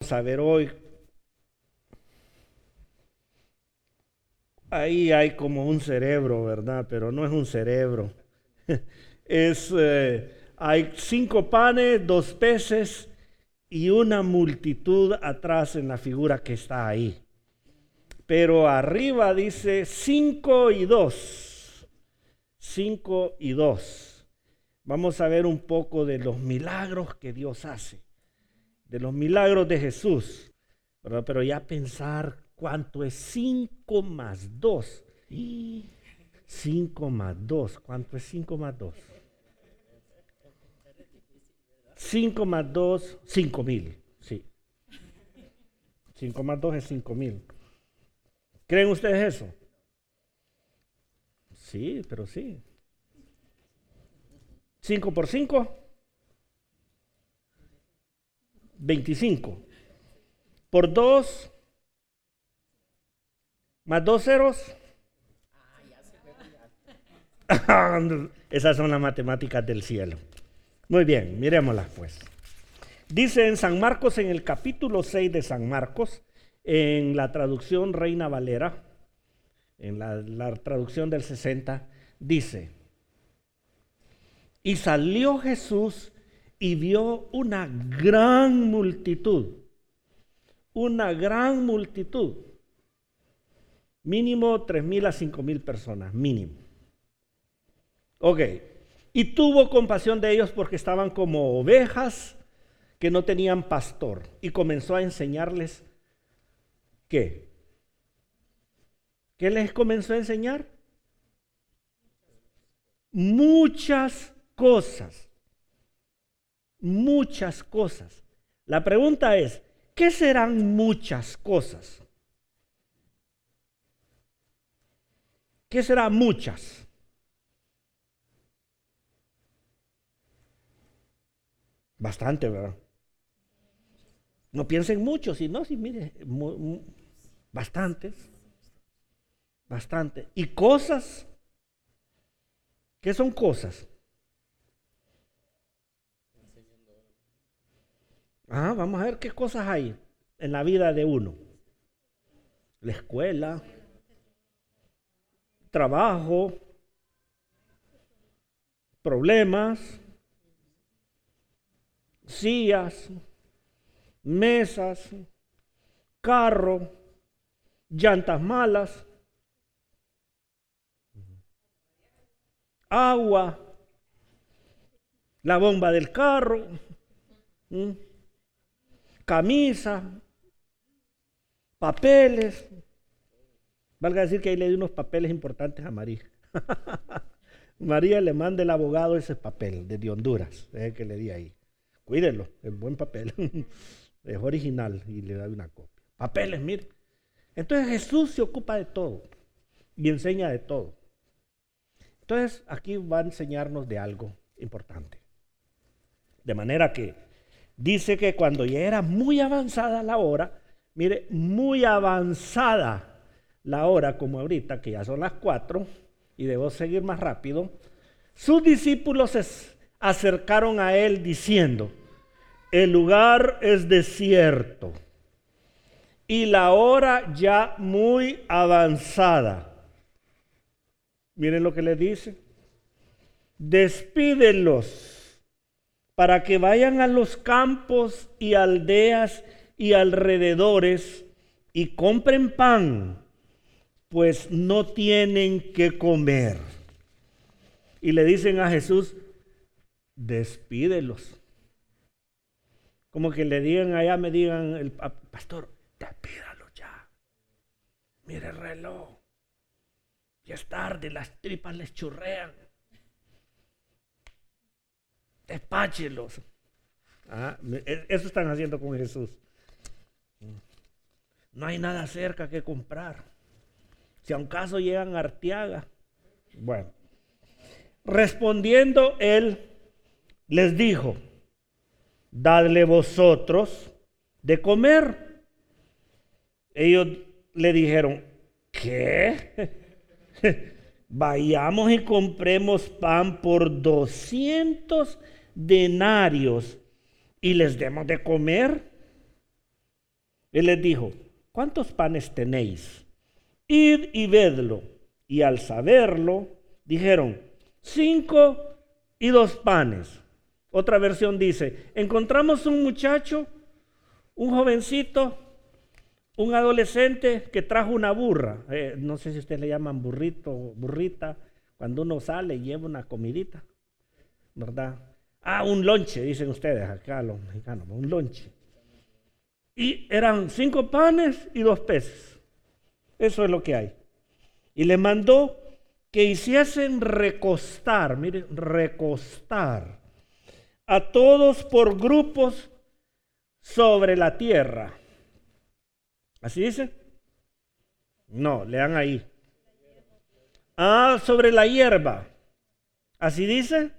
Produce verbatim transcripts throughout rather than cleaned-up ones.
vamos a ver hoy. Ahí hay como un cerebro, ¿verdad? Pero no es un cerebro. Es, eh, hay cinco panes, dos peces y una multitud atrás en la figura que está ahí. Pero arriba dice cinco y dos. Cinco y dos. Vamos a ver un poco de los milagros que Dios hace. De los milagros de Jesús. ¿Verdad? Pero ya pensar cuánto es cinco más dos. cinco más dos. ¿Cuánto es cinco más dos? cinco más dos, cinco mil. Sí. cinco más dos es cinco mil. ¿Creen ustedes eso? Sí, pero sí. cinco por cinco, veinticinco. Por dos, más dos ceros. Esas son las matemáticas del cielo. Muy bien, mirémoslas pues. Dice en San Marcos, en el capítulo seis de San Marcos, en la traducción Reina Valera, en la, la traducción del sesenta, dice: y salió Jesús y vio una gran multitud, una gran multitud, mínimo tres mil a cinco mil personas, mínimo. Ok, y tuvo compasión de ellos porque estaban como ovejas que no tenían pastor, y comenzó a enseñarles, ¿qué? ¿Qué les comenzó a enseñar? Muchas cosas, muchas cosas. La pregunta es, ¿qué serán muchas cosas? ¿Qué serán muchas? Bastante, ¿verdad? No piensen mucho, sino, si mire, mu, mu, bastantes, bastante. ¿Y cosas? ¿Qué son cosas? Ah, vamos a ver qué cosas hay en la vida de uno. La escuela, trabajo, problemas, sillas, mesas, carro, llantas malas, agua, la bomba del carro, ¿m? camisa, papeles. Valga decir que ahí le di unos papeles importantes a María. María le manda el abogado ese papel de Honduras, es que le di ahí. Cuídenlo, es buen papel. Es original y le da una copia. Papeles, mire. Entonces Jesús se ocupa de todo y enseña de todo. Entonces aquí va a enseñarnos de algo importante. De manera que dice que cuando ya era muy avanzada la hora, mire, muy avanzada la hora como ahorita, que ya son las cuatro y debo seguir más rápido, sus discípulos se acercaron a él diciendo: el lugar es desierto y la hora ya muy avanzada. Miren lo que le dice: despídelos para que vayan a los campos y aldeas y alrededores y compren pan, pues no tienen que comer. Y le dicen a Jesús: despídelos. Como que le digan allá, me digan, el pastor, despídalo ya. Mire el reloj. Ya es tarde, las tripas les churrean. Despáchelos. Ah, eso están haciendo con Jesús. No hay nada cerca que comprar. Si a un caso llegan a Arteaga. Bueno. Respondiendo él, les dijo: dadle vosotros de comer. Ellos le dijeron: ¿qué? Vayamos y compremos pan por doscientos denarios y les demos de comer. Él les dijo, ¿cuántos panes tenéis? Id y vedlo. Y al saberlo, dijeron, cinco y dos panes. Otra versión dice, encontramos un muchacho, un jovencito, un adolescente que trajo una burra. Eh, no sé si ustedes le llaman burrito, burrita, cuando uno sale y lleva una comidita, ¿verdad? Ah, un lonche, dicen ustedes acá los mexicanos, un lonche. Y eran cinco panes y dos peces. Eso es lo que hay. Y le mandó que hiciesen recostar, miren, recostar a todos por grupos sobre la tierra. ¿Así dice? No, lean ahí. Ah, sobre la hierba. ¿Así dice?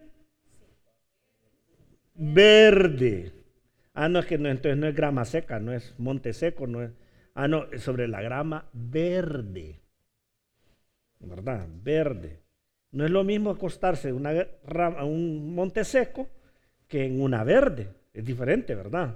Verde. Ah, no, es que no, entonces no es grama seca, no es monte seco, no es. Ah, no, es sobre la grama verde. ¿Verdad? Verde. No es lo mismo acostarse en una rama, un monte seco que en una verde. Es diferente, ¿verdad?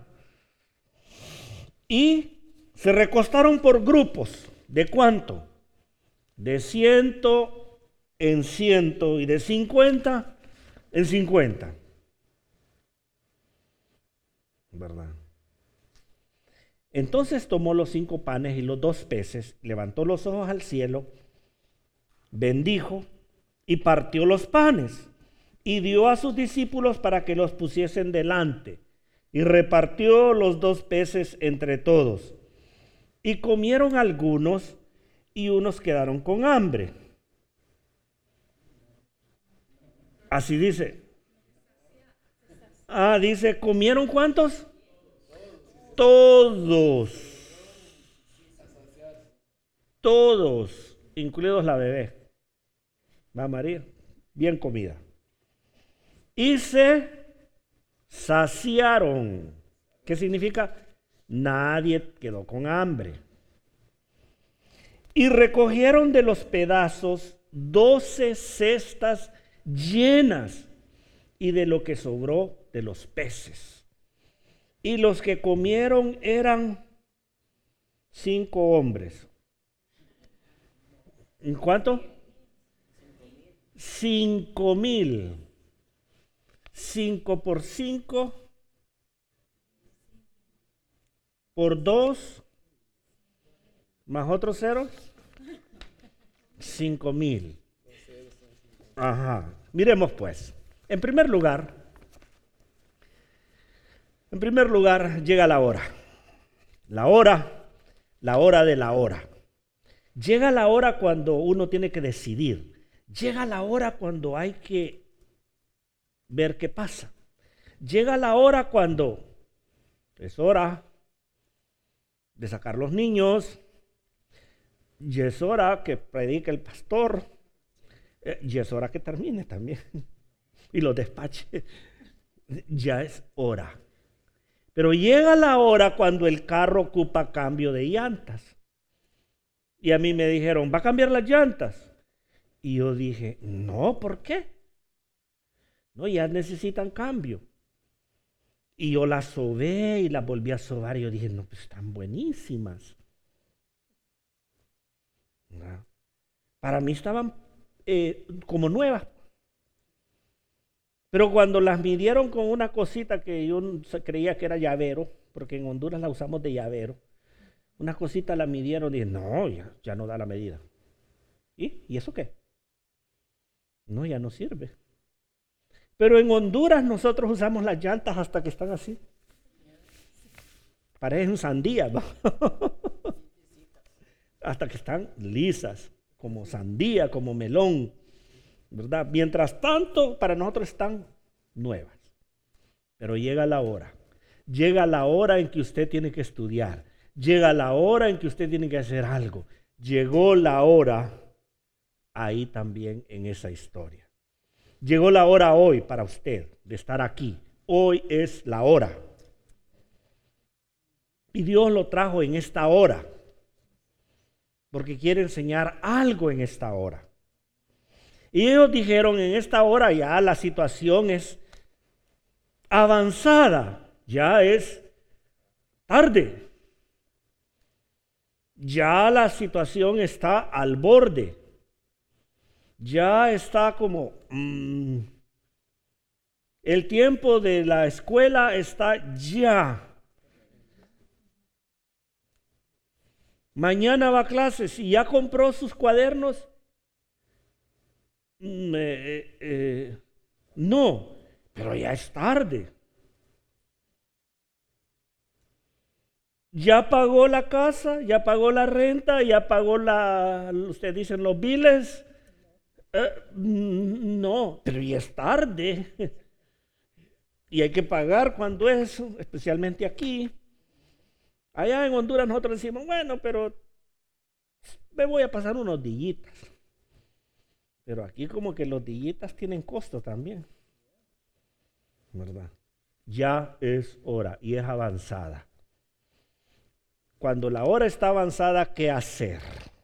Y se recostaron por grupos. ¿De cuánto? De ciento en ciento y de cincuenta en cincuenta. ¿Verdad? Entonces tomó los cinco panes y los dos peces, levantó los ojos al cielo, bendijo y partió los panes y dio a sus discípulos para que los pusiesen delante y repartió los dos peces entre todos. Y comieron algunos y unos quedaron con hambre. Así dice. Ah, dice, ¿comieron cuántos? Todos. Todos, incluidos la bebé. Va María, bien comida. Y se saciaron. ¿Qué significa? Nadie quedó con hambre. Y recogieron de los pedazos doce cestas llenas y de lo que sobró de los peces. Y los que comieron eran cinco hombres. ¿En cuánto? Cinco mil. Cinco por cinco. Por dos. Más otro cero. Cinco mil. Ajá. Miremos pues. En primer lugar, en primer lugar llega la hora. La hora, la hora de la hora. Llega la hora cuando uno tiene que decidir. Llega la hora cuando hay que ver qué pasa. Llega la hora cuando es hora de sacar los niños. Y es hora que predique el pastor. Y es hora que termine también. Y los despache. Ya es hora. Pero llega la hora cuando el carro ocupa cambio de llantas. Y a mí me dijeron, ¿va a cambiar las llantas? Y yo dije, no, ¿por qué? No, ya necesitan cambio. Y yo las sobé y las volví a sobar. Y yo dije, no, pues están buenísimas. ¿No? Para mí estaban eh, como nuevas. Pero cuando las midieron con una cosita que yo creía que era llavero, porque en Honduras la usamos de llavero, una cosita la midieron y dije, no, ya, ya no da la medida. ¿Y? ¿Y eso qué? No, ya no sirve. Pero en Honduras nosotros usamos las llantas hasta que están así. Parecen sandías, ¿no? Hasta que están lisas, como sandía, como melón, ¿verdad? Mientras tanto, para nosotros están nuevas. Pero llega la hora. Llega la hora en que usted tiene que estudiar. Llega la hora en que usted tiene que hacer algo. Llegó la hora ahí también en esa historia. Llegó la hora hoy para usted de estar aquí. Hoy es la hora. Y Dios lo trajo en esta hora. Porque quiere enseñar algo en esta hora. Y ellos dijeron, en esta hora ya la situación es avanzada. Ya es tarde. Ya la situación está al borde. Ya está como... Mmm, el tiempo de la escuela está ya. Mañana va a clases y ya compró sus cuadernos. Mm, eh, eh, no, pero ya es tarde. Ya pagó la casa, ya pagó la renta, ya pagó la, ustedes dicen los biles. Eh, no, pero ya es tarde. Y hay que pagar cuando es, especialmente aquí. Allá en Honduras nosotros decimos, bueno, pero me voy a pasar unos días. Pero aquí como que los días tienen costo también. ¿Verdad? Ya es hora y es avanzada. Cuando la hora está avanzada, ¿qué hacer?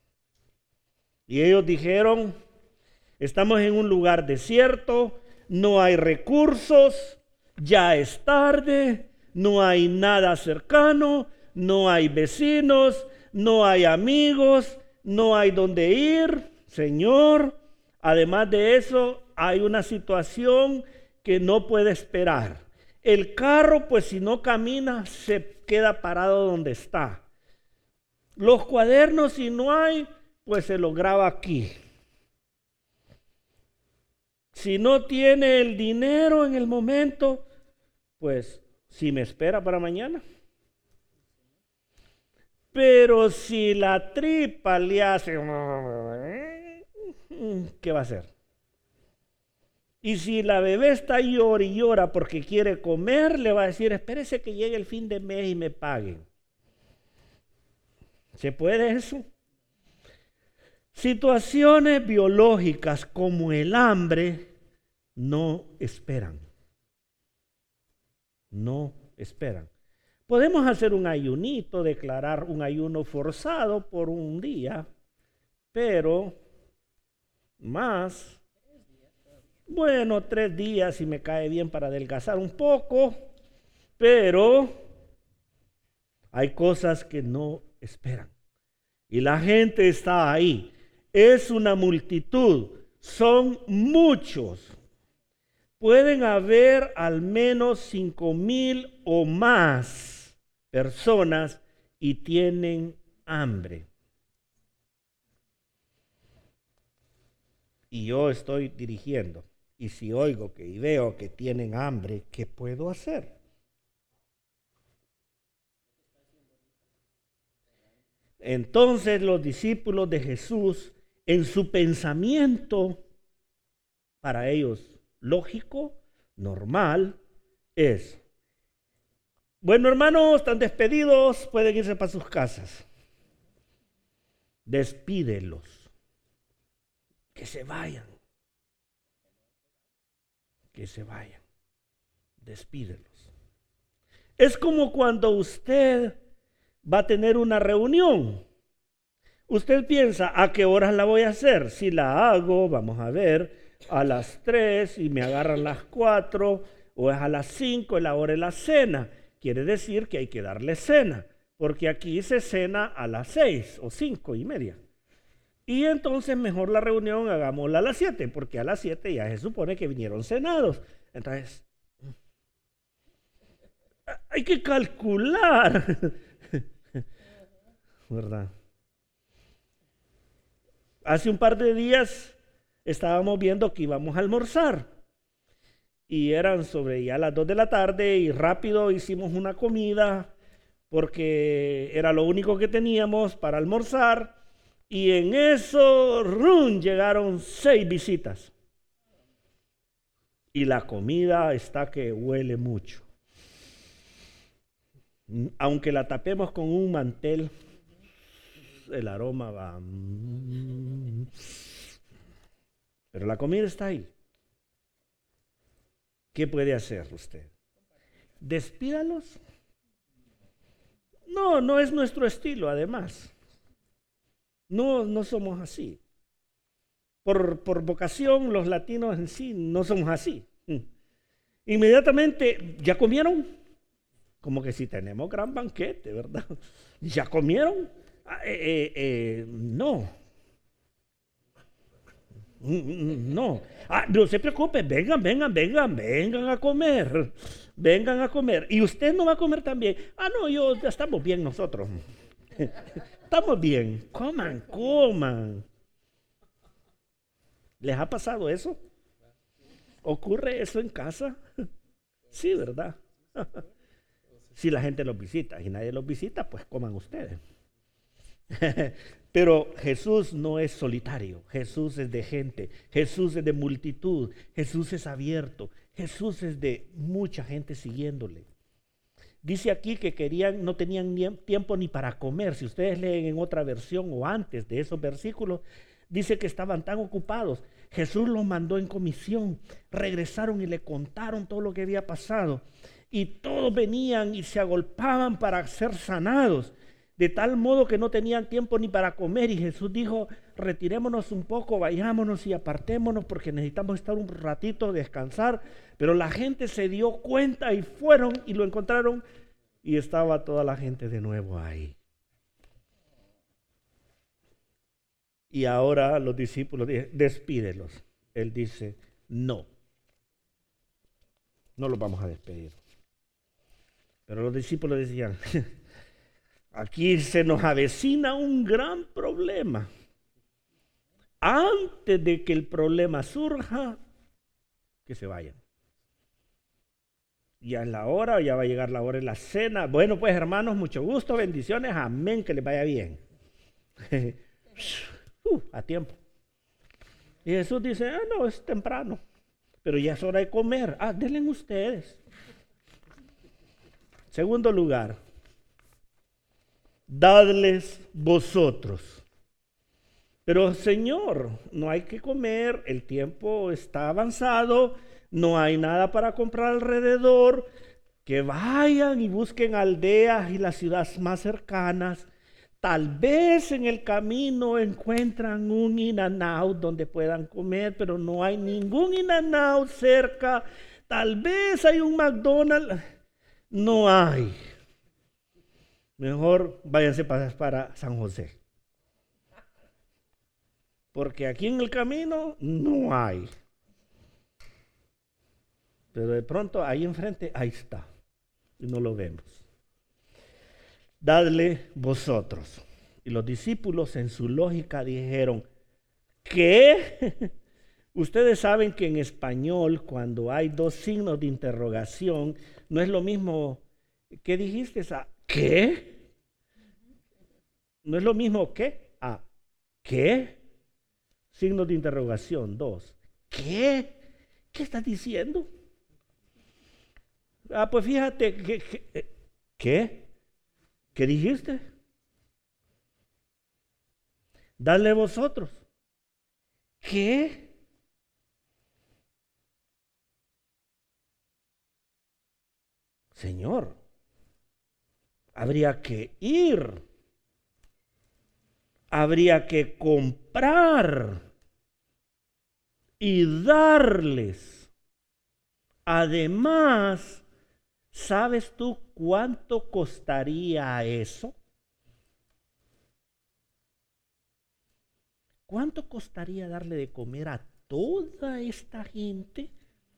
Y ellos dijeron, estamos en un lugar desierto, no hay recursos, ya es tarde, no hay nada cercano, no hay vecinos, no hay amigos, no hay dónde ir, Señor. Además de eso, hay una situación que no puede esperar. El carro, pues si no camina, se queda parado donde está. Los cuadernos, si no hay, pues se lo graba aquí. Si no tiene el dinero en el momento, pues si me espera para mañana. Pero si la tripa le hace, ¿qué va a hacer? Y si la bebé está llora y llora porque quiere comer, le va a decir, espérese que llegue el fin de mes y me paguen. ¿Se puede eso? Situaciones biológicas como el hambre no esperan. No esperan. Podemos hacer un ayunito, declarar un ayuno forzado por un día, pero más, bueno, tres días si me cae bien para adelgazar un poco, pero hay cosas que no esperan. Y la gente está ahí. Es una multitud, son muchos. Pueden haber al menos cinco mil o más personas y tienen hambre. Y yo estoy dirigiendo. Y si oigo que y veo que tienen hambre, ¿qué puedo hacer? Entonces los discípulos de Jesús, en su pensamiento, para ellos lógico, normal, es, bueno hermanos, están despedidos, pueden irse para sus casas. Despídelos. Que se vayan. Que se vayan. Despídelos. Es como cuando usted va a tener una reunión. Usted piensa, ¿a qué horas la voy a hacer? Si la hago, vamos a ver, a las tres y me agarran las cuatro, o es a las cinco, la hora de la cena. Quiere decir que hay que darle cena, porque aquí se cena a las seis o cinco y media. Y entonces mejor la reunión hagámosla a las siete, porque a las siete ya se supone que vinieron cenados. Entonces, hay que calcular, ¿verdad? Hace un par de días estábamos viendo que íbamos a almorzar y eran sobre ya las dos de la tarde y rápido hicimos una comida porque era lo único que teníamos para almorzar y en eso ¡rum!, llegaron seis visitas y la comida está que huele mucho. Aunque la tapemos con un mantel, el aroma va. Pero la comida está ahí. ¿Qué puede hacer usted? Despídalos. No, no es nuestro estilo, además. No, no somos así. Por, por vocación, los latinos en sí no somos así. Inmediatamente, ¿ya comieron? Como que si tenemos gran banquete, ¿verdad? ¿Ya comieron? Ah, eh, eh, eh, no, Mm, mm, no. Ah, no se preocupe, vengan, vengan, vengan, vengan a comer. Vengan a comer. Y usted no va a comer también. Ah, no, yo ya estamos bien nosotros. Estamos bien. Coman, coman. ¿Les ha pasado eso? ¿Ocurre eso en casa? Sí, ¿verdad? Si la gente los visita y nadie los visita, pues coman ustedes. Pero Jesús no es solitario, Jesús es de gente, Jesús es de multitud, Jesús es abierto, Jesús es de mucha gente siguiéndole. Dice aquí que querían, no tenían ni tiempo ni para comer. Si ustedes leen en otra versión o antes de esos versículos, dice que estaban tan ocupados. Jesús los mandó en comisión, regresaron y le contaron todo lo que había pasado. Y todos venían y se agolpaban para ser sanados, de tal modo que no tenían tiempo ni para comer. Y Jesús dijo, retirémonos un poco, vayámonos y apartémonos porque necesitamos estar un ratito, descansar. Pero la gente se dio cuenta y fueron y lo encontraron y estaba toda la gente de nuevo ahí. Y ahora los discípulos dicen, despídelos. Él dice, no, no los vamos a despedir. Pero los discípulos decían, aquí se nos avecina un gran problema. Antes de que el problema surja, que se vayan. Ya es la hora, ya va a llegar la hora de la cena. Bueno, pues hermanos, mucho gusto, bendiciones, amén, que les vaya bien. uh, a tiempo. Y Jesús dice, ah, no, es temprano, pero ya es hora de comer. Ah, denle ustedes. Segundo lugar, dadles vosotros. Pero Señor, no hay que comer, el tiempo está avanzado, no hay nada para comprar alrededor, que vayan y busquen aldeas y las ciudades más cercanas. Tal vez en el camino encuentran un In-N-Out donde puedan comer, pero no hay ningún In-N-Out cerca. Tal vez hay un McDonald's, no hay. Mejor váyanse para, para San José. Porque aquí en el camino no hay. Pero de pronto ahí enfrente, ahí está. Y no lo vemos. Dadle vosotros. Y los discípulos en su lógica dijeron, ¿qué? Ustedes saben que en español cuando hay dos signos de interrogación, no es lo mismo, ¿qué dijiste? ¿A qué? No es lo mismo que a ¿qué? Signos de interrogación, dos. ¿Qué? ¿Qué estás diciendo? Ah, pues fíjate, que, ¿qué? ¿Qué dijiste? Dale vosotros. ¿Qué? Señor, habría que ir, habría que comprar y darles. Además, ¿sabes tú cuánto costaría eso? ¿Cuánto costaría darle de comer a toda esta gente?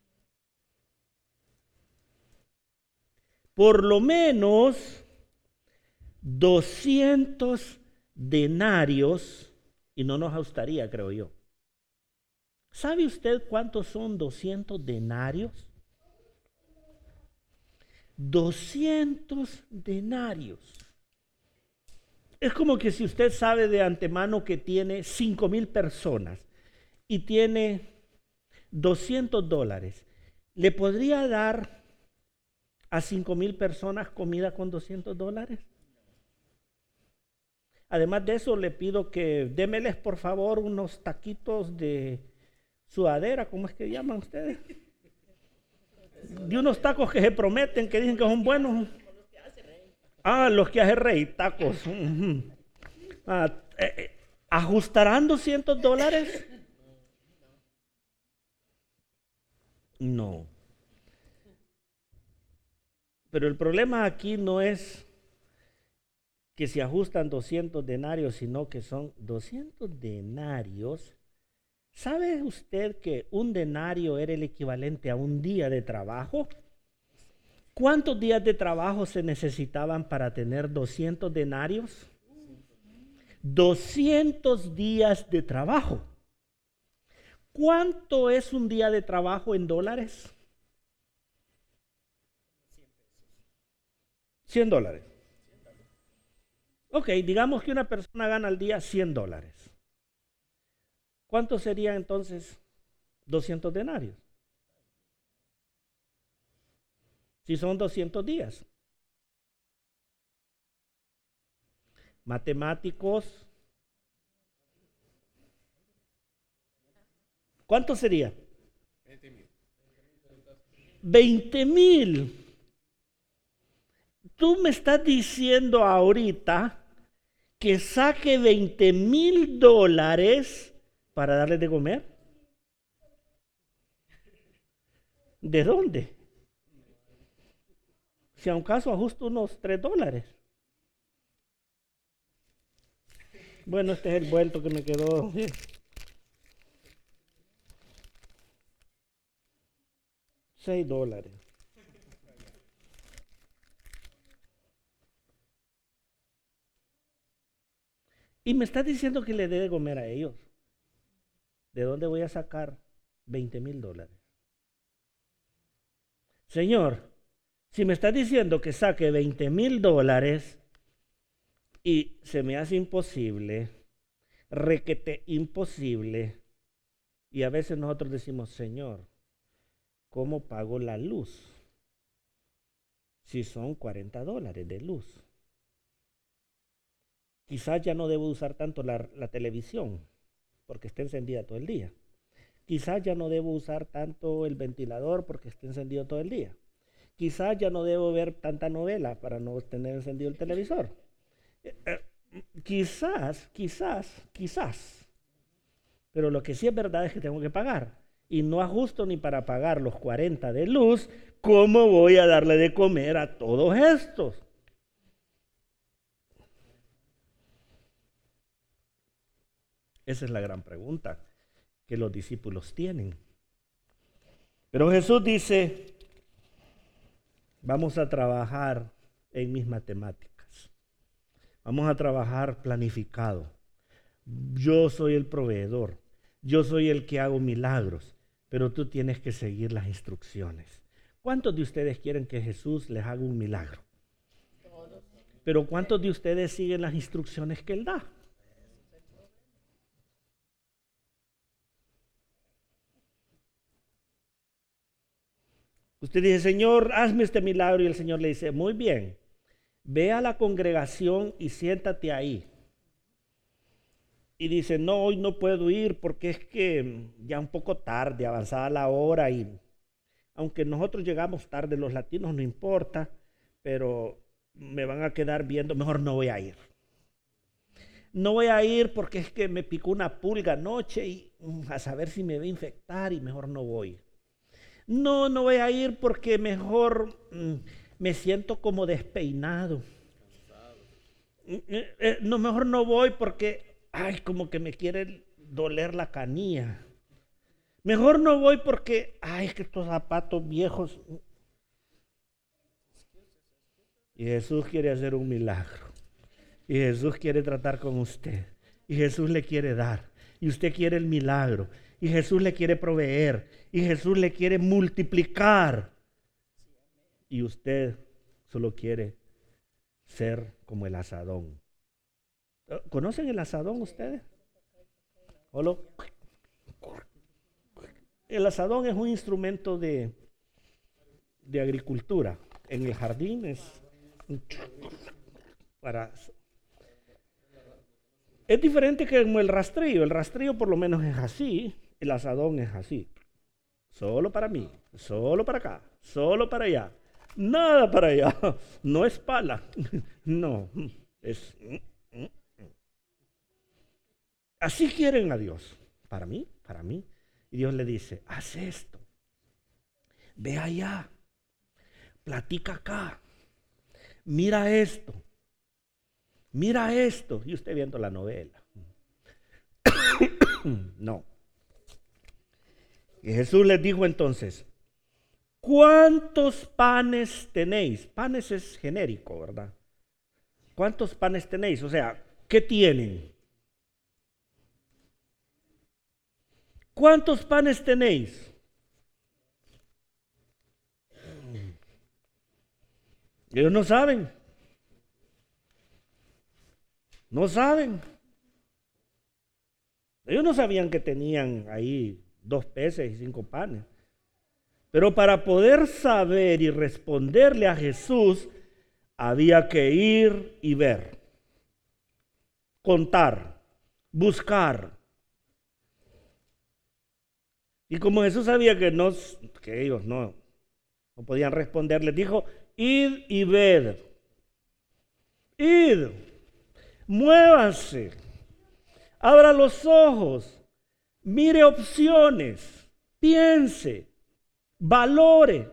Por lo menos doscientos denarios, y no nos gustaría, creo yo. ¿Sabe usted cuántos son doscientos denarios? doscientos denarios. Es como que si usted sabe de antemano que tiene cinco mil personas y tiene doscientos dólares, ¿le podría dar a cinco mil personas comida con doscientos dólares? Además de eso, le pido que démeles por favor unos taquitos de sudadera, ¿cómo es que llaman ustedes? De unos tacos que se prometen, que dicen que son buenos. Ah, los que hace Rey, tacos. Uh-huh. Ah, eh, eh, ¿Ajustarán doscientos dólares? No. Pero el problema aquí no es que se ajustan doscientos denarios, sino que son doscientos denarios. ¿Sabe usted que un denario era el equivalente a un día de trabajo? ¿Cuántos días de trabajo se necesitaban para tener doscientos denarios? doscientos días de trabajo. ¿Cuánto es un día de trabajo en dólares? cien dólares. Ok, digamos que una persona gana al día cien dólares. ¿Cuánto sería entonces doscientos denarios? Si son doscientos días. Matemáticos. ¿Cuánto sería? veinte mil. Tú me estás diciendo ahorita que saque veinte mil dólares para darle de comer. ¿De dónde? Si a un caso ajusto unos tres dólares. Bueno, este es el vuelto que me quedó. seis dólares. Y me estás diciendo que le dé de comer a ellos. ¿De dónde voy a sacar veinte mil dólares? Señor, si me estás diciendo que saque veinte mil dólares y se me hace imposible, requete imposible, y a veces nosotros decimos, Señor, ¿cómo pago la luz? Si son cuarenta dólares de luz. Quizás ya no debo usar tanto la, la televisión, porque está encendida todo el día. Quizás ya no debo usar tanto el ventilador, porque está encendido todo el día. Quizás ya no debo ver tanta novela para no tener encendido el televisor. Eh, eh, quizás, quizás, quizás. Pero lo que sí es verdad es que tengo que pagar. Y no ajusto ni para pagar los cuarenta de luz. ¿Cómo voy a darle de comer a todos estos? Esa es la gran pregunta que los discípulos tienen. Pero Jesús dice, vamos a trabajar en mis matemáticas. Vamos a trabajar planificado. Yo soy el proveedor. Yo soy el que hago milagros. Pero tú tienes que seguir las instrucciones. ¿Cuántos de ustedes quieren que Jesús les haga un milagro? Pero ¿cuántos de ustedes siguen las instrucciones que Él da? Usted dice, Señor, hazme este milagro. Y el Señor le dice, muy bien, ve a la congregación y siéntate ahí. Y dice, no, hoy no puedo ir porque es que ya un poco tarde, avanzada la hora. Y aunque nosotros llegamos tarde, los latinos, no importa, pero me van a quedar viendo, mejor no voy a ir. No voy a ir porque es que me picó una pulga anoche y a saber si me va a infectar y mejor no voy. No, no voy a ir porque mejor mm, me siento como despeinado. Eh, eh, no, mejor no voy porque, ay, como que me quiere doler la canilla. Mejor no voy porque, ay, es que estos zapatos viejos. Y Jesús quiere hacer un milagro. Y Jesús quiere tratar con usted. Y Jesús le quiere dar. Y usted quiere el milagro. Y Jesús le quiere proveer. Y Jesús le quiere multiplicar. Y usted solo quiere ser como el asadón. ¿Conocen el asadón ustedes? ¿Solo? El asadón es un instrumento de, de agricultura. En el jardín es para... Es diferente que como el rastrillo. El rastrillo por lo menos es así. El asadón es así. Solo para mí, solo para acá, solo para allá. Nada para allá. No es pala. No, es... Así quieren a Dios. Para mí, para mí. Y Dios le dice, haz esto. Ve allá. Platica acá. Mira esto. Mira esto. Y usted viendo la novela. No. Y Jesús les dijo entonces, ¿cuántos panes tenéis? Panes es genérico, ¿verdad? ¿Cuántos panes tenéis? O sea, ¿qué tienen? ¿Cuántos panes tenéis? Ellos no saben. No saben. Ellos no sabían que tenían ahí dos peces y cinco panes. Pero para poder saber y responderle a Jesús, había que ir y ver, contar, buscar. Y como Jesús sabía que, no, que ellos no, no podían responder, les dijo, id y ved. Id, muévase, abra los ojos, mire opciones, piense, valore.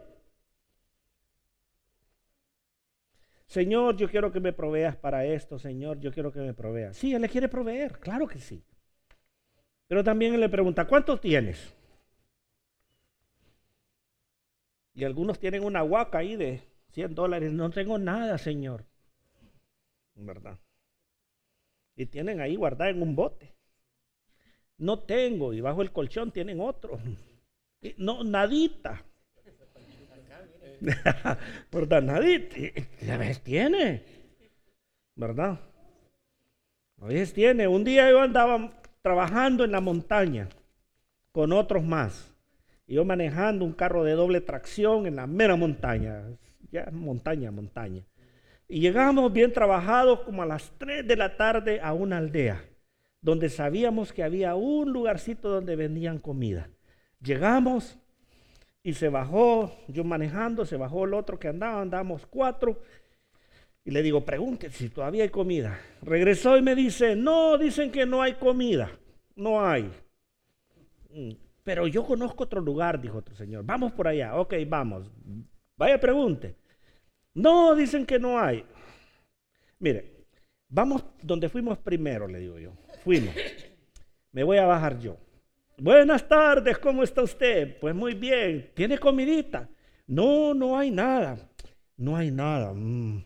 Señor, yo quiero que me proveas para esto, Señor, yo quiero que me proveas. Sí, Él le quiere proveer, claro que sí. Pero también Él le pregunta, ¿cuántos tienes? Y algunos tienen una huaca ahí de cien dólares. No tengo nada, Señor. ¿Verdad? Y tienen ahí guardado en un bote. No tengo. Y bajo el colchón tienen otro. Y no, nadita. ¿Verdad? Nadita. Y a veces tiene. ¿Verdad? A veces tiene. Un día yo andaba trabajando en la montaña con otros más. Y yo manejando un carro de doble tracción en la mera montaña, ya montaña, montaña. Y llegamos bien trabajados como a las tres de la tarde a una aldea, donde sabíamos que había un lugarcito donde vendían comida. Llegamos y se bajó, yo manejando, se bajó el otro que andaba, andábamos cuatro. Y le digo, pregunte si todavía hay comida. Regresó y me dice, no, dicen que no hay comida, no hay. Pero yo conozco otro lugar, dijo otro señor. Vamos por allá. Ok, vamos. Vaya, pregunte. No, dicen que no hay. Mire, vamos donde fuimos primero, le digo yo. Fuimos. Me voy a bajar yo. Buenas tardes, ¿cómo está usted? Pues muy bien. ¿Tiene comidita? No, no hay nada. No hay nada. Mm.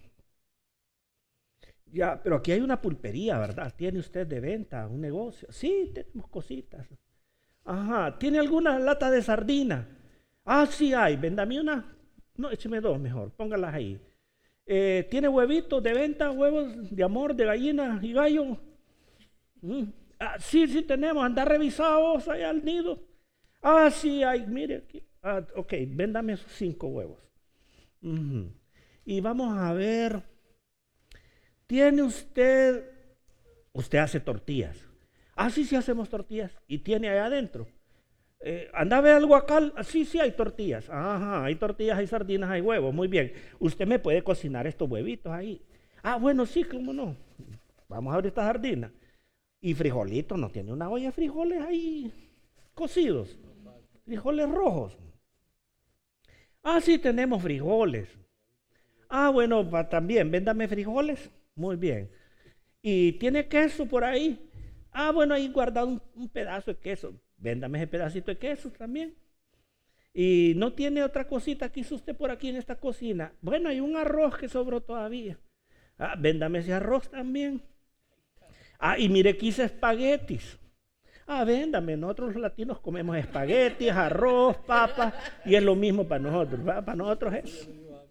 Ya, pero aquí hay una pulpería, ¿verdad? ¿Tiene usted de venta un negocio? Sí, tenemos cositas. Ajá, ¿tiene alguna lata de sardina? Ah, sí hay, véndame una. No, écheme dos mejor, póngalas ahí. Eh, ¿Tiene huevitos de venta, huevos de amor, de gallina y gallo? Mm. Ah, sí, sí tenemos, anda revisados allá al nido. Ah, sí hay, mire aquí. Ah, ok, véndame esos cinco huevos. Uh-huh. Y vamos a ver, ¿tiene usted, usted hace tortillas? Ah, sí, sí hacemos tortillas. ¿Y tiene allá adentro? Eh, ¿Anda a ver algo acá? Ah, sí, sí hay tortillas. Ajá, hay tortillas, hay sardinas, hay huevos. Muy bien. ¿Usted me puede cocinar estos huevitos ahí? Ah, bueno, sí, cómo no. Vamos a abrir esta sardina. Y frijolitos, ¿no tiene una olla de frijoles ahí cocidos? Frijoles rojos. Ah, sí, tenemos frijoles. Ah, bueno, va, también, véndame frijoles. Muy bien. ¿Y tiene queso por ahí? Ah, bueno, ahí guardado un, un pedazo de queso. Véndame ese pedacito de queso también. Y no tiene otra cosita que hizo usted por aquí en esta cocina. Bueno, hay un arroz que sobró todavía. Ah, véndame ese arroz también. Ah, y mire que hice espaguetis. Ah, véndame, nosotros los latinos comemos espaguetis, arroz, papas, y es lo mismo para nosotros. ¿Verdad? Para nosotros es.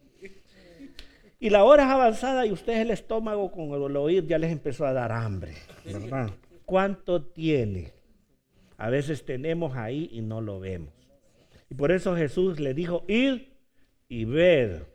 Y la hora es avanzada y ustedes el estómago con el oír ya les empezó a dar hambre, ¿verdad? ¿Cuánto tiene? A veces tenemos ahí y no lo vemos. Y por eso Jesús le dijo, id y ved.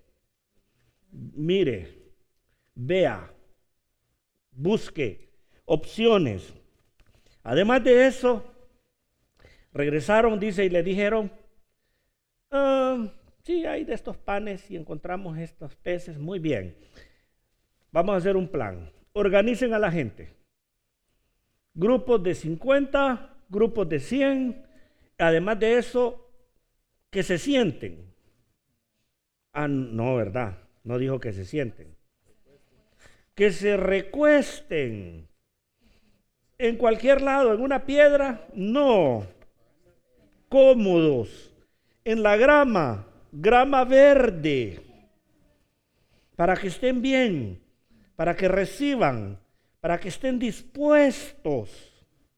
Mire, vea, busque opciones. Además de eso, regresaron, dice, y le dijeron, ah, sí, hay de estos panes y encontramos estos peces, muy bien. Vamos a hacer un plan. Organicen a la gente. Grupos de cincuenta, grupos de cien, además de eso, que se sienten. Ah, no, ¿verdad? No dijo que se sienten. que se recuesten en cualquier lado, en una piedra, no. Cómodos, en la grama, grama verde, para que estén bien, para que reciban, para que estén dispuestos.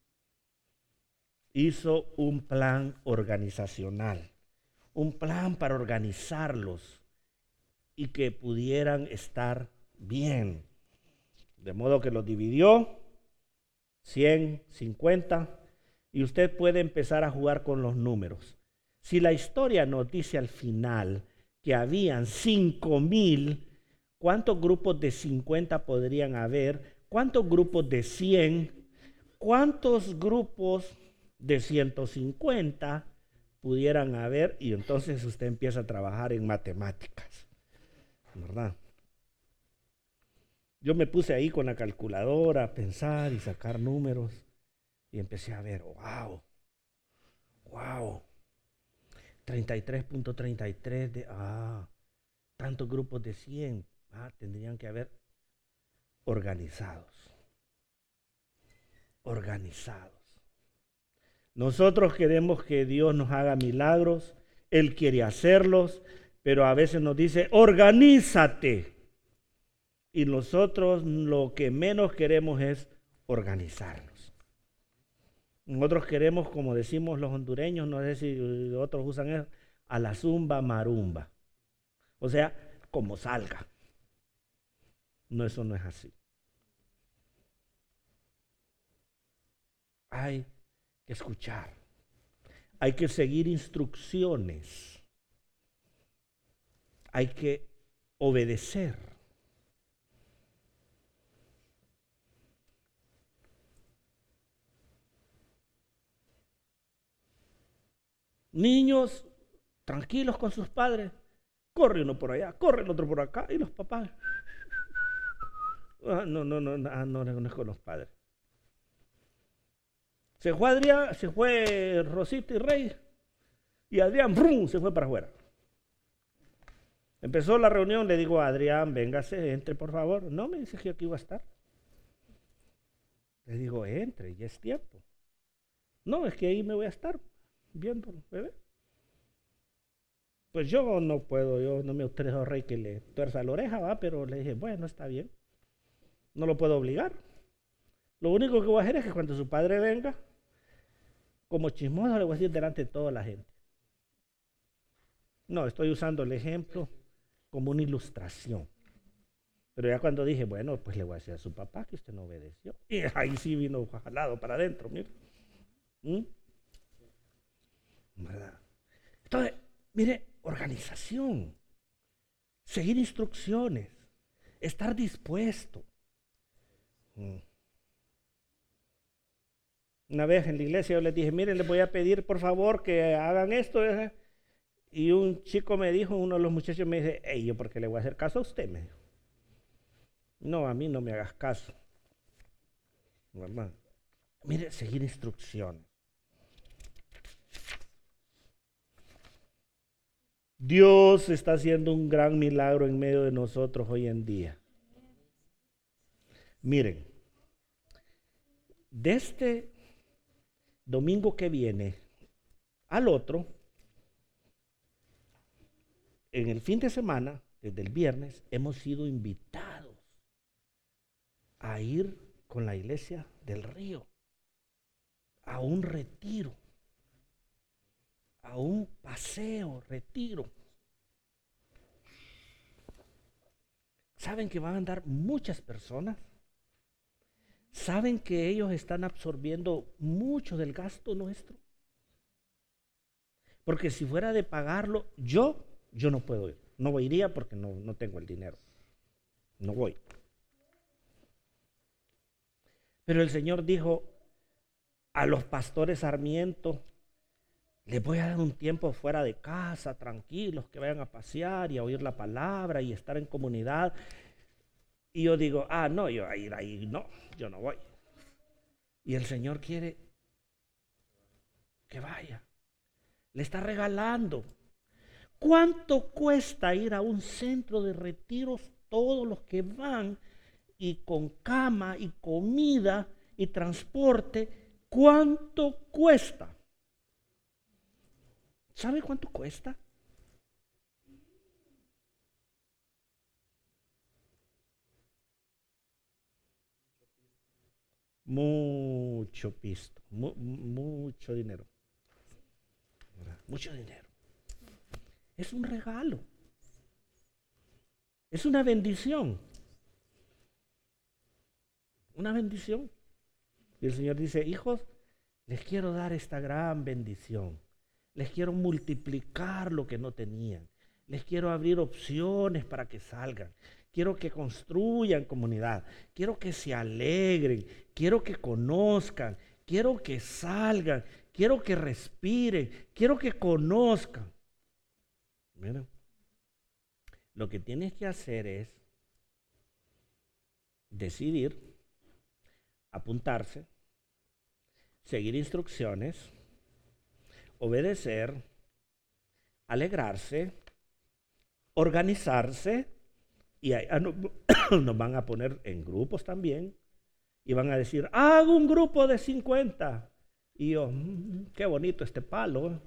Hizo un plan organizacional, un plan para organizarlos y que pudieran estar bien. De modo que los dividió, cien, cincuenta, y usted puede empezar a jugar con los números. Si la historia nos dice al final que habían cinco mil, ¿cuántos grupos de cincuenta podrían haber? ¿Cuántos grupos de cien? ¿Cuántos grupos de ciento cincuenta pudieran haber? Y entonces usted empieza a trabajar en matemáticas, ¿verdad? Yo me puse ahí con la calculadora a pensar y sacar números y empecé a ver, wow, wow, treinta y tres punto treinta y tres de, ah, tantos grupos de cien, ah, tendrían que haber organizados, organizados. Nosotros queremos que Dios nos haga milagros, Él quiere hacerlos, pero a veces nos dice, organízate. Y nosotros lo que menos queremos es organizarnos. Nosotros queremos, como decimos los hondureños, no sé si otros usan eso, a la zumba marumba. O sea, como salga. No, eso no es así. Hay que escuchar. Hay que seguir instrucciones. Hay que obedecer. Niños tranquilos con sus padres, corre uno por allá, corre el otro por acá, y los papás, ah, no, no, no, no, no, no es con los padres. Se fue Adrián, se fue Rosita y Rey, y Adrián, brum, se fue para afuera. Empezó la reunión, le digo a Adrián, véngase, entre por favor. No, me dice que aquí iba a estar. Le digo, entre, ya es tiempo. No, es que ahí me voy a estar viendo, bebé. Pues yo no puedo, yo no me autorizo, Rey, que le tuerza la oreja, va, pero le dije, bueno, está bien. No lo puedo obligar. Lo único que voy a hacer es que cuando su padre venga, como chismoso, le voy a decir delante de toda la gente. No, estoy usando el ejemplo como una ilustración. Pero ya cuando dije, bueno, pues le voy a decir a su papá que usted no obedeció. Y ahí sí vino jalado para adentro, mire. ¿Mm? ¿Verdad? Entonces, mire, organización, seguir instrucciones, estar dispuesto. ¿Mm? Una vez en la iglesia yo les dije, miren, les voy a pedir por favor que hagan esto. ¿eh? Y un chico me dijo, uno de los muchachos me dice, hey, ¿yo por qué le voy a hacer caso a usted? Me dijo. No, a mí no me hagas caso. ¿Verdad? Mire, seguir instrucciones. Dios está haciendo un gran milagro en medio de nosotros hoy en día. Miren, de este domingo que viene al otro, en el fin de semana, desde el viernes, hemos sido invitados a ir con la iglesia del Río a un retiro, a un paseo, retiro. ¿Saben que van a andar muchas personas? ¿Saben que ellos están absorbiendo mucho del gasto nuestro? Porque si fuera de pagarlo, yo, yo no puedo ir. No iría porque no, no tengo el dinero. No voy. Pero el Señor dijo a los pastores Sarmiento, les voy a dar un tiempo fuera de casa, tranquilos, que vayan a pasear y a oír la palabra y estar en comunidad. Y yo digo, ah, no, yo a ir ahí, no, yo no voy. Y el Señor quiere que vaya. Le está regalando. ¿Cuánto cuesta ir a un centro de retiros? Todos los que van y con cama y comida y transporte, ¿cuánto cuesta? ¿Sabe cuánto cuesta? Mucho pisto, mu- mucho dinero, mucho dinero. Es un regalo, es una bendición, una bendición. Y el Señor dice, hijos, les quiero dar esta gran bendición. Les quiero multiplicar lo que no tenían. Les quiero abrir opciones para que salgan. Quiero que construyan comunidad. Quiero que se alegren. Quiero que conozcan. Quiero que salgan. Quiero que respiren. Quiero que conozcan. Mira, lo que tienes que hacer es decidir, apuntarse, seguir instrucciones, obedecer, alegrarse, organizarse, y ahí, ah, no, nos van a poner en grupos también, y van a decir, hago un grupo de cincuenta, y yo, mmm, qué bonito este palo,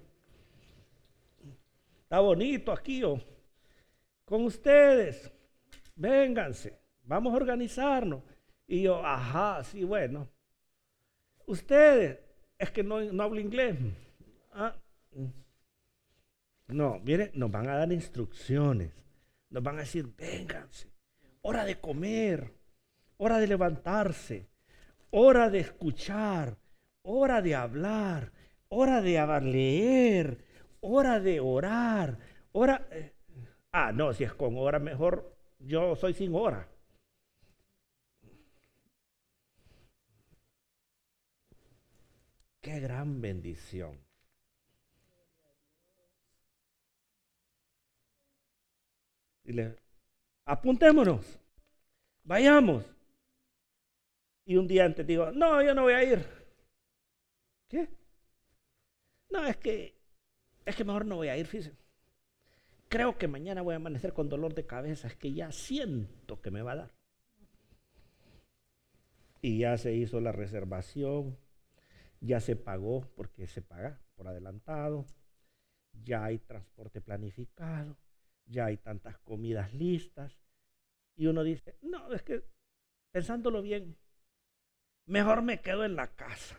está bonito aquí, oh. Con ustedes, vénganse, vamos a organizarnos, y yo, ajá, sí, bueno, ustedes, es que no, no hablo inglés, ah, no, miren, nos van a dar instrucciones. Nos van a decir, vénganse, hora de comer, hora de levantarse, hora de escuchar, hora de hablar, hora de leer, hora de orar, hora... eh, ah, no, si es con hora mejor, yo soy sin hora. Qué gran bendición. Dile, apuntémonos, vayamos. Y un día antes digo, no, yo no voy a ir. ¿Qué? No, es que, es que mejor no voy a ir, fíjense. Creo que mañana voy a amanecer con dolor de cabeza, es que ya siento que me va a dar. Y ya se hizo la reservación, ya se pagó, porque se paga por adelantado, ya hay transporte planificado, ya hay tantas comidas listas. Y uno dice, no, es que pensándolo bien, mejor me quedo en la casa.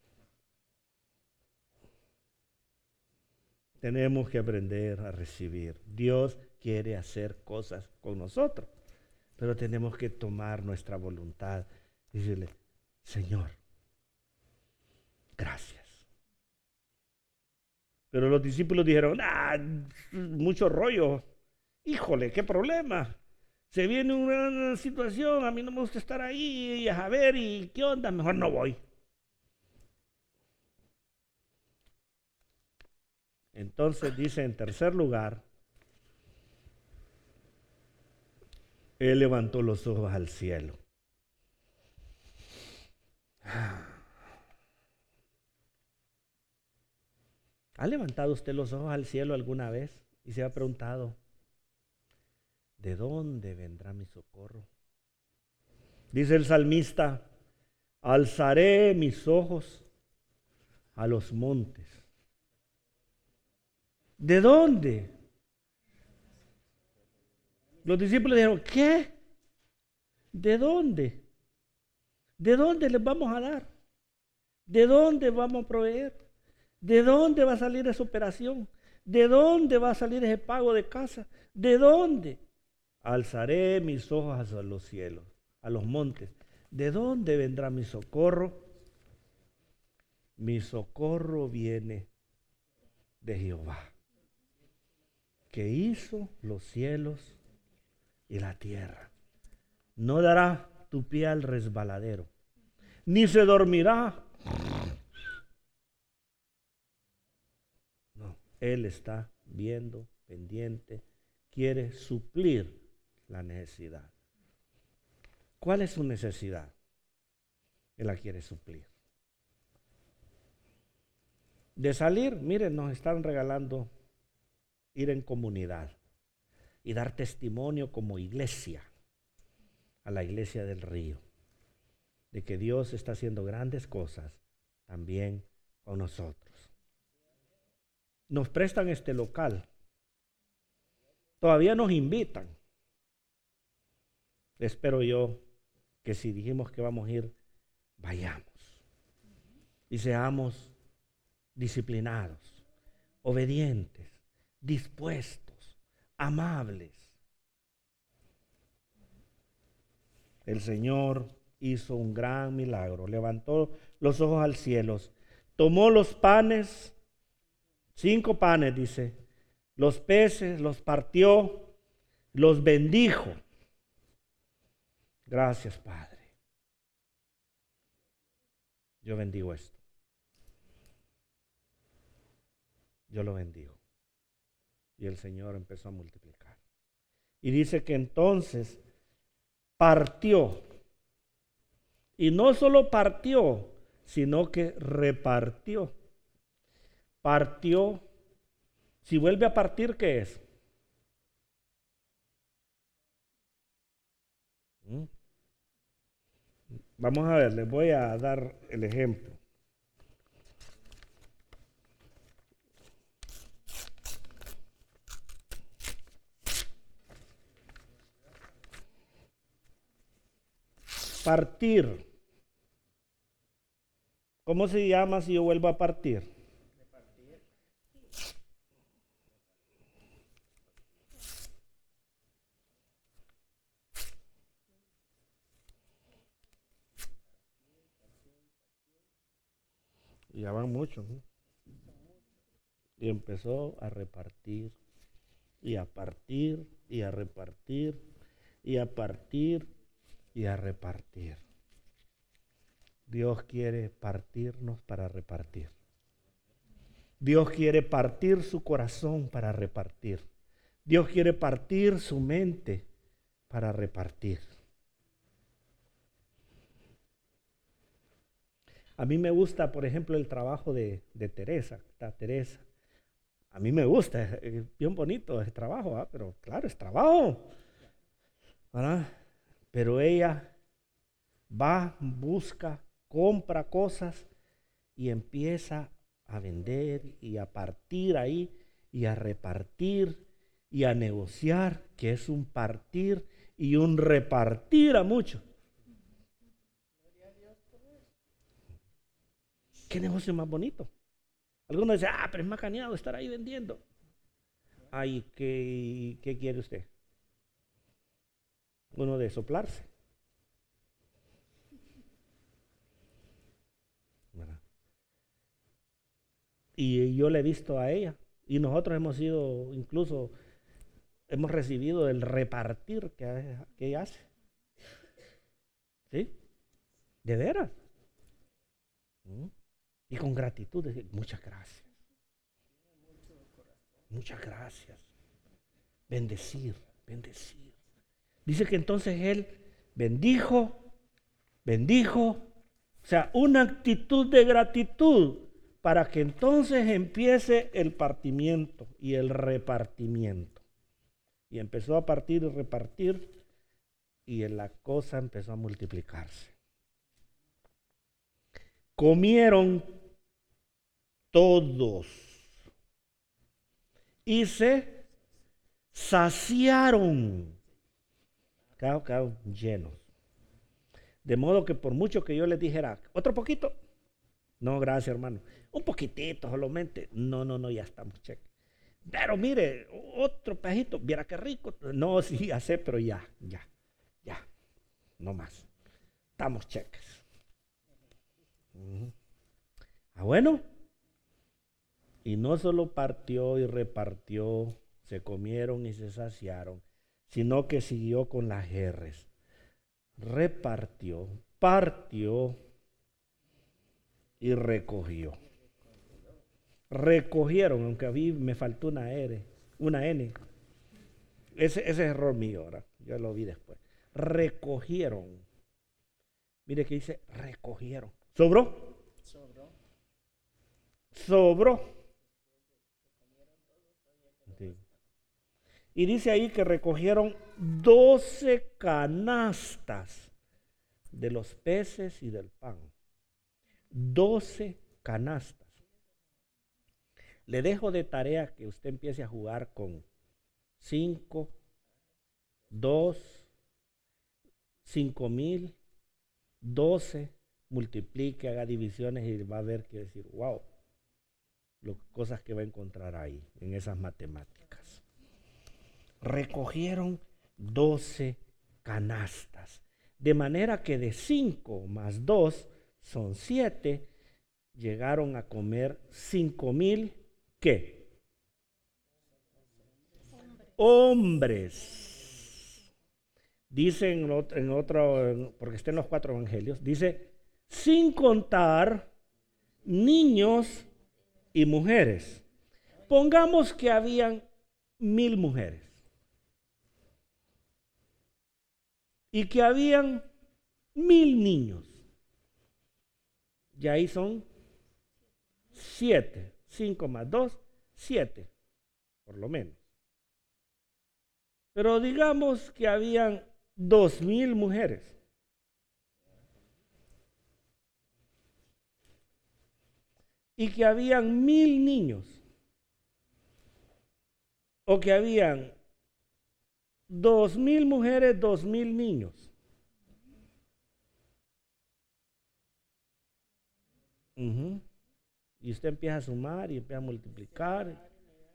Tenemos que aprender a recibir. Dios quiere hacer cosas con nosotros, pero tenemos que tomar nuestra voluntad y decirle, Señor, gracias. Pero los discípulos dijeron, ah, mucho rollo. Híjole, qué problema. Se viene una situación, a mí no me gusta estar ahí, y a ver, y qué onda, mejor no voy. Entonces dice en tercer lugar, él levantó los ojos al cielo. ¿Ha levantado usted los ojos al cielo alguna vez y se ha preguntado, ¿de dónde vendrá mi socorro? Dice el salmista, alzaré mis ojos a los montes. ¿De dónde? Los discípulos dijeron, ¿qué? ¿De dónde? ¿De dónde les vamos a dar? ¿De dónde vamos a proveer? ¿De dónde va a salir esa operación? ¿De dónde va a salir ese pago de casa? ¿De dónde? Alzaré mis ojos hacia los cielos, a los montes. ¿De dónde vendrá mi socorro? Mi socorro viene de Jehová, que hizo los cielos y la tierra. No dará tu pie al resbaladero, ni se dormirá. No, Él está viendo, pendiente, quiere suplir la necesidad. ¿Cuál es su necesidad? Él la quiere suplir. De salir, miren, nos están regalando ir en comunidad y dar testimonio como iglesia. a la iglesia del Río, de que Dios está haciendo grandes cosas también con nosotros. Nos prestan este local, todavía nos invitan. Espero yo que si dijimos que vamos a ir, vayamos y seamos disciplinados, obedientes, dispuestos, amables. El Señor hizo un gran milagro, levantó los ojos al cielo, tomó los panes, cinco panes dice, los peces, los partió, los bendijo. Gracias, Padre. Yo bendigo esto. Yo lo bendigo. Y el Señor empezó a multiplicar. Y dice que entonces partió. Y no solo partió, sino que repartió. Partió. Si vuelve a partir, ¿qué es? ¿Mm? Vamos a ver, les voy a dar el ejemplo. Partir. ¿Cómo se llama si yo vuelvo a partir? Ya van muchos, ¿no? Y empezó a repartir, y a partir, y a repartir, y a partir, y a repartir. Dios quiere partirnos para repartir. Dios quiere partir su corazón para repartir. Dios quiere partir su mente para repartir. A mí me gusta, por ejemplo, el trabajo de, de Teresa. Está Teresa. A mí me gusta, es, es bien bonito ese trabajo, ¿eh? Pero claro, es trabajo, ¿verdad? Pero ella va, busca, compra cosas y empieza a vender y a partir ahí y a repartir y a negociar, que es un partir y un repartir a muchos. ¿Qué negocio más bonito? Algunos dicen, ah, pero es macaneado estar ahí vendiendo. Ay, ¿qué, qué quiere usted? Uno de soplarse. ¿Verdad? Y yo le he visto a ella. Y nosotros hemos sido, incluso, hemos recibido el repartir que, que ella hace. ¿Sí? De veras. ¿Mm? Y con gratitud, decir, muchas gracias. Muchas gracias. Bendecir, bendecir. Dice que entonces él bendijo, bendijo, o sea, una actitud de gratitud para que entonces empiece el partimiento y el repartimiento. Y empezó a partir y repartir y la cosa empezó a multiplicarse. Comieron todos y se saciaron, quedaron, quedaron llenos. De modo que por mucho que yo les dijera, otro poquito, no, gracias hermano, un poquitito solamente, no, no, no, ya estamos cheques. Pero mire, otro pedacito, viera qué rico, no, sí, ya sé, pero ya, ya, ya, no más, estamos cheques. Uh-huh. Ah, bueno, y no solo partió y repartió, se comieron y se saciaron, sino que siguió con las jerres. Repartió, partió y recogió. Recogieron, aunque a mí me faltó una R, una N. Ese, ese es error mío ahora, yo lo vi después. Recogieron. Mire que dice recogieron. ¿Sobró? Sobró. Sobró. Sí. Y dice ahí que recogieron doce canastas de los peces y del pan. Doce canastas. Le dejo de tarea que usted empiece a jugar con cinco, dos, cinco mil, doce, multiplique, haga divisiones y va a ver que decir, wow, las cosas que va a encontrar ahí en esas matemáticas. Recogieron doce canastas, de manera que de cinco más dos son siete, llegaron a comer cinco mil, ¿qué? Hombres. Dice en otro, en otro, porque está en los cuatro evangelios, dice, sin contar niños y mujeres. Pongamos que habían mil mujeres y que habían mil niños. Y ahí son siete. Cinco más dos, siete, por lo menos. Pero digamos que habían dos mil mujeres. Y que habían mil niños. O que habían dos mil mujeres, dos mil niños. Uh-huh. Y usted empieza a sumar y empieza a multiplicar.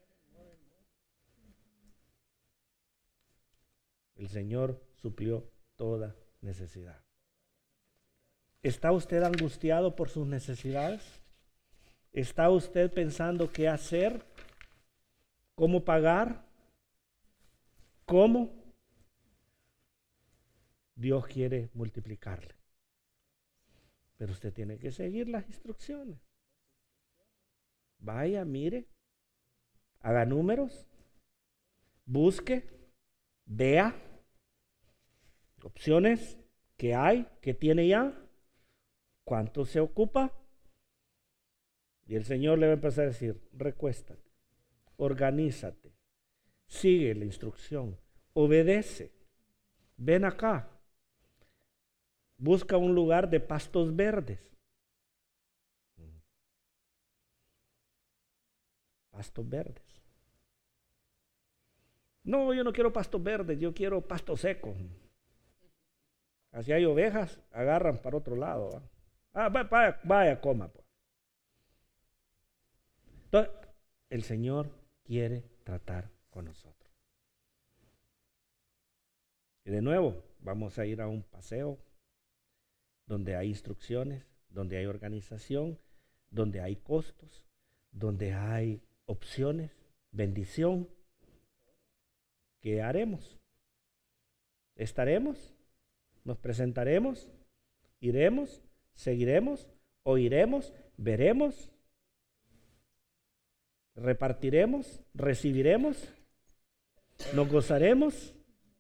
El Señor suplió toda necesidad. ¿Está usted angustiado por sus necesidades? ¿Está usted pensando qué hacer? ¿Cómo pagar? ¿Cómo? Dios quiere multiplicarle. Pero usted tiene que seguir las instrucciones. Vaya, mire, haga números, busque, vea opciones que hay, que tiene ya, cuánto se ocupa. Y el Señor le va a empezar a decir, recuéstate, organízate, sigue la instrucción, obedece, ven acá, busca un lugar de pastos verdes. Pastos verdes. No, yo no quiero pastos verdes, yo quiero pasto seco. Así hay ovejas, agarran para otro lado. ¿Va? Ah, vaya, vaya, coma. Pues. Entonces, el Señor quiere tratar con nosotros. Y de nuevo, vamos a ir a un paseo donde hay instrucciones, donde hay organización, donde hay costos, donde hay opciones, bendición. ¿Qué haremos? ¿Estaremos? ¿Nos presentaremos? ¿Iremos? ¿Seguiremos? ¿Oiremos? ¿Veremos? ¿Repartiremos? ¿Recibiremos? ¿Nos gozaremos?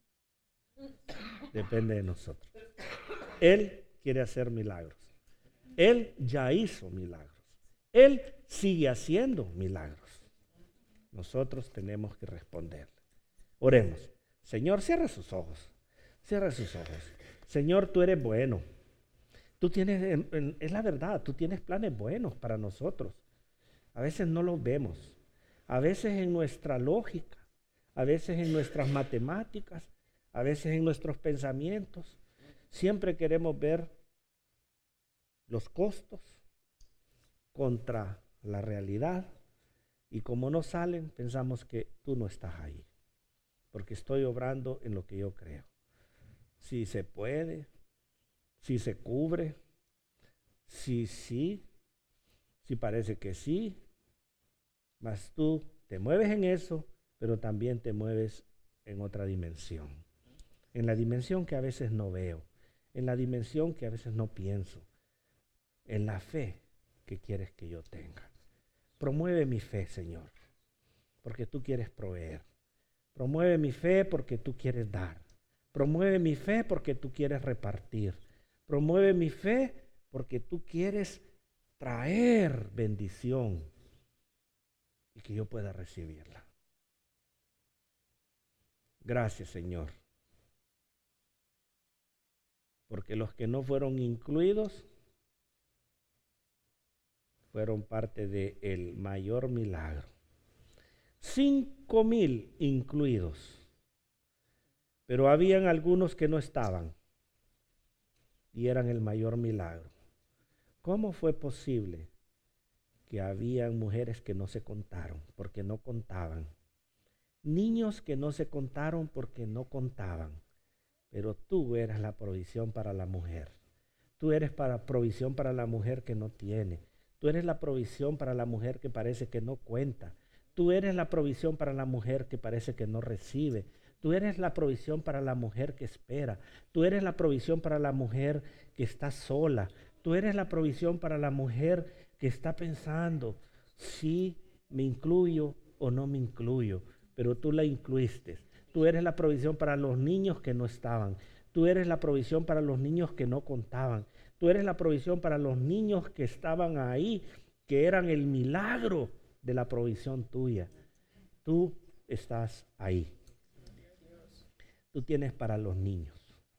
Depende de nosotros. Él quiere hacer milagros. Él ya hizo milagros. Él sigue haciendo milagros. Nosotros tenemos que responderle. Oremos. Señor, cierra sus ojos. Cierra sus ojos. Señor, tú eres bueno. Tú tienes, es la verdad, tú tienes planes buenos para nosotros. A veces no los vemos. A veces en nuestra lógica, a veces en nuestras matemáticas, a veces en nuestros pensamientos. Siempre queremos ver los costos contra la realidad. Y como no salen, pensamos que tú no estás ahí. Porque estoy obrando en lo que yo creo. Si se puede, si se cubre, si sí, si parece que sí, mas tú te mueves en eso, pero también te mueves en otra dimensión. En la dimensión que a veces no veo, en la dimensión que a veces no pienso, en la fe que quieres que yo tenga. Promueve mi fe, Señor, porque tú quieres proveer. Promueve mi fe porque tú quieres dar. Promueve mi fe porque tú quieres repartir. Promueve mi fe porque tú quieres traer bendición y que yo pueda recibirla. Gracias, Señor. Porque los que no fueron incluidos fueron parte del mayor milagro. Cinco mil incluidos, pero habían algunos que no estaban y eran el mayor milagro. ¿Cómo fue posible que habían mujeres que no se contaron porque no contaban? Niños que no se contaron porque no contaban. Pero tú eres la provisión para la mujer. Tú eres para provisión para la mujer que no tiene. Tú eres la provisión para la mujer que parece que no cuenta. Tú eres la provisión para la mujer que parece que no recibe. Tú eres la provisión para la mujer que espera. Tú eres la provisión para la mujer que está sola. Tú eres la provisión para la mujer que está pensando si me incluyo o no me incluyo. Pero tú la incluiste. Tú eres la provisión para los niños que no estaban. Tú eres la provisión para los niños que no contaban. Tú eres la provisión para los niños que estaban ahí, que eran el milagro de la provisión tuya. Tú estás ahí. Tú tienes para los niños.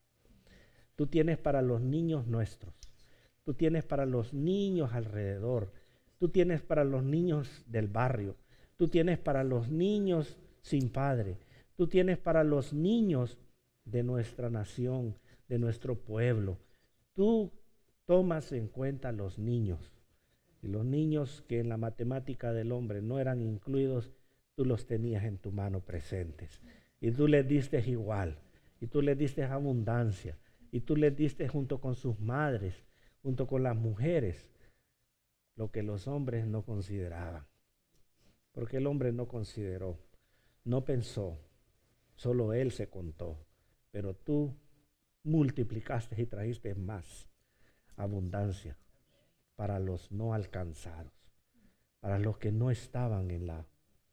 Tú tienes para los niños nuestros. Tú tienes para los niños alrededor. Tú tienes para los niños del barrio. Tú tienes para los niños sin padre. Tú tienes para los niños de nuestra nación, de nuestro pueblo. Tú tomas en cuenta a los niños. Y los niños que en la matemática del hombre no eran incluidos, tú los tenías en tu mano presentes. Y tú les diste igual. Y tú les diste abundancia. Y tú les diste junto con sus madres, junto con las mujeres, lo que los hombres no consideraban. Porque el hombre no consideró, no pensó. Solo él se contó, pero tú multiplicaste y trajiste más abundancia para los no alcanzados, para los que no estaban en la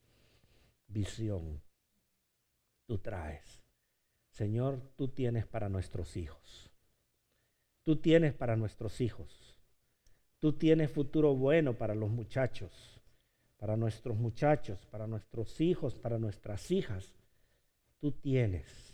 visión. Tú traes. Señor, tú tienes para nuestros hijos. Tú tienes para nuestros hijos. Tú tienes futuro bueno para los muchachos, para nuestros muchachos, para nuestros hijos, para nuestras hijas. Tú tienes.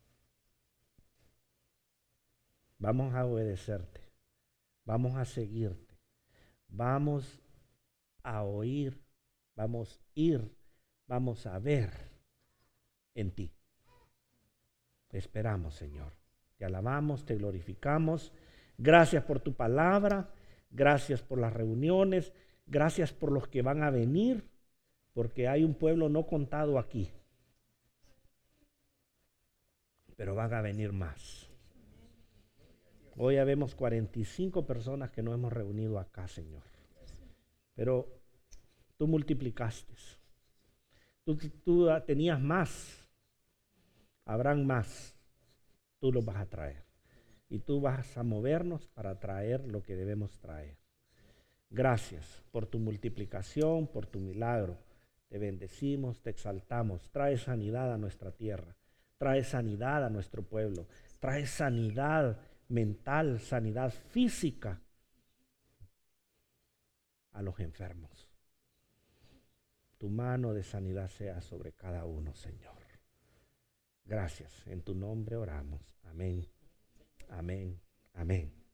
Vamos a obedecerte. Vamos a seguirte. Vamos a oír. Vamos a ir. Vamos a ver en ti. Te esperamos, Señor. Te alabamos, te glorificamos. Gracias por tu palabra. Gracias por las reuniones. Gracias por los que van a venir. Porque hay un pueblo no contado aquí. Pero van a venir más. Hoy habemos cuarenta y cinco personas que nos hemos reunido acá, Señor. Pero tú multiplicaste. Tú, tú tenías más. Habrán más. Tú los vas a traer. Y tú vas a movernos para traer lo que debemos traer. Gracias por tu multiplicación, por tu milagro. Te bendecimos, te exaltamos. Trae sanidad a nuestra tierra. Trae sanidad a nuestro pueblo. Trae sanidad mental, sanidad física a los enfermos. Tu mano de sanidad sea sobre cada uno, Señor. Gracias. En tu nombre oramos. Amén. Amén. Amén.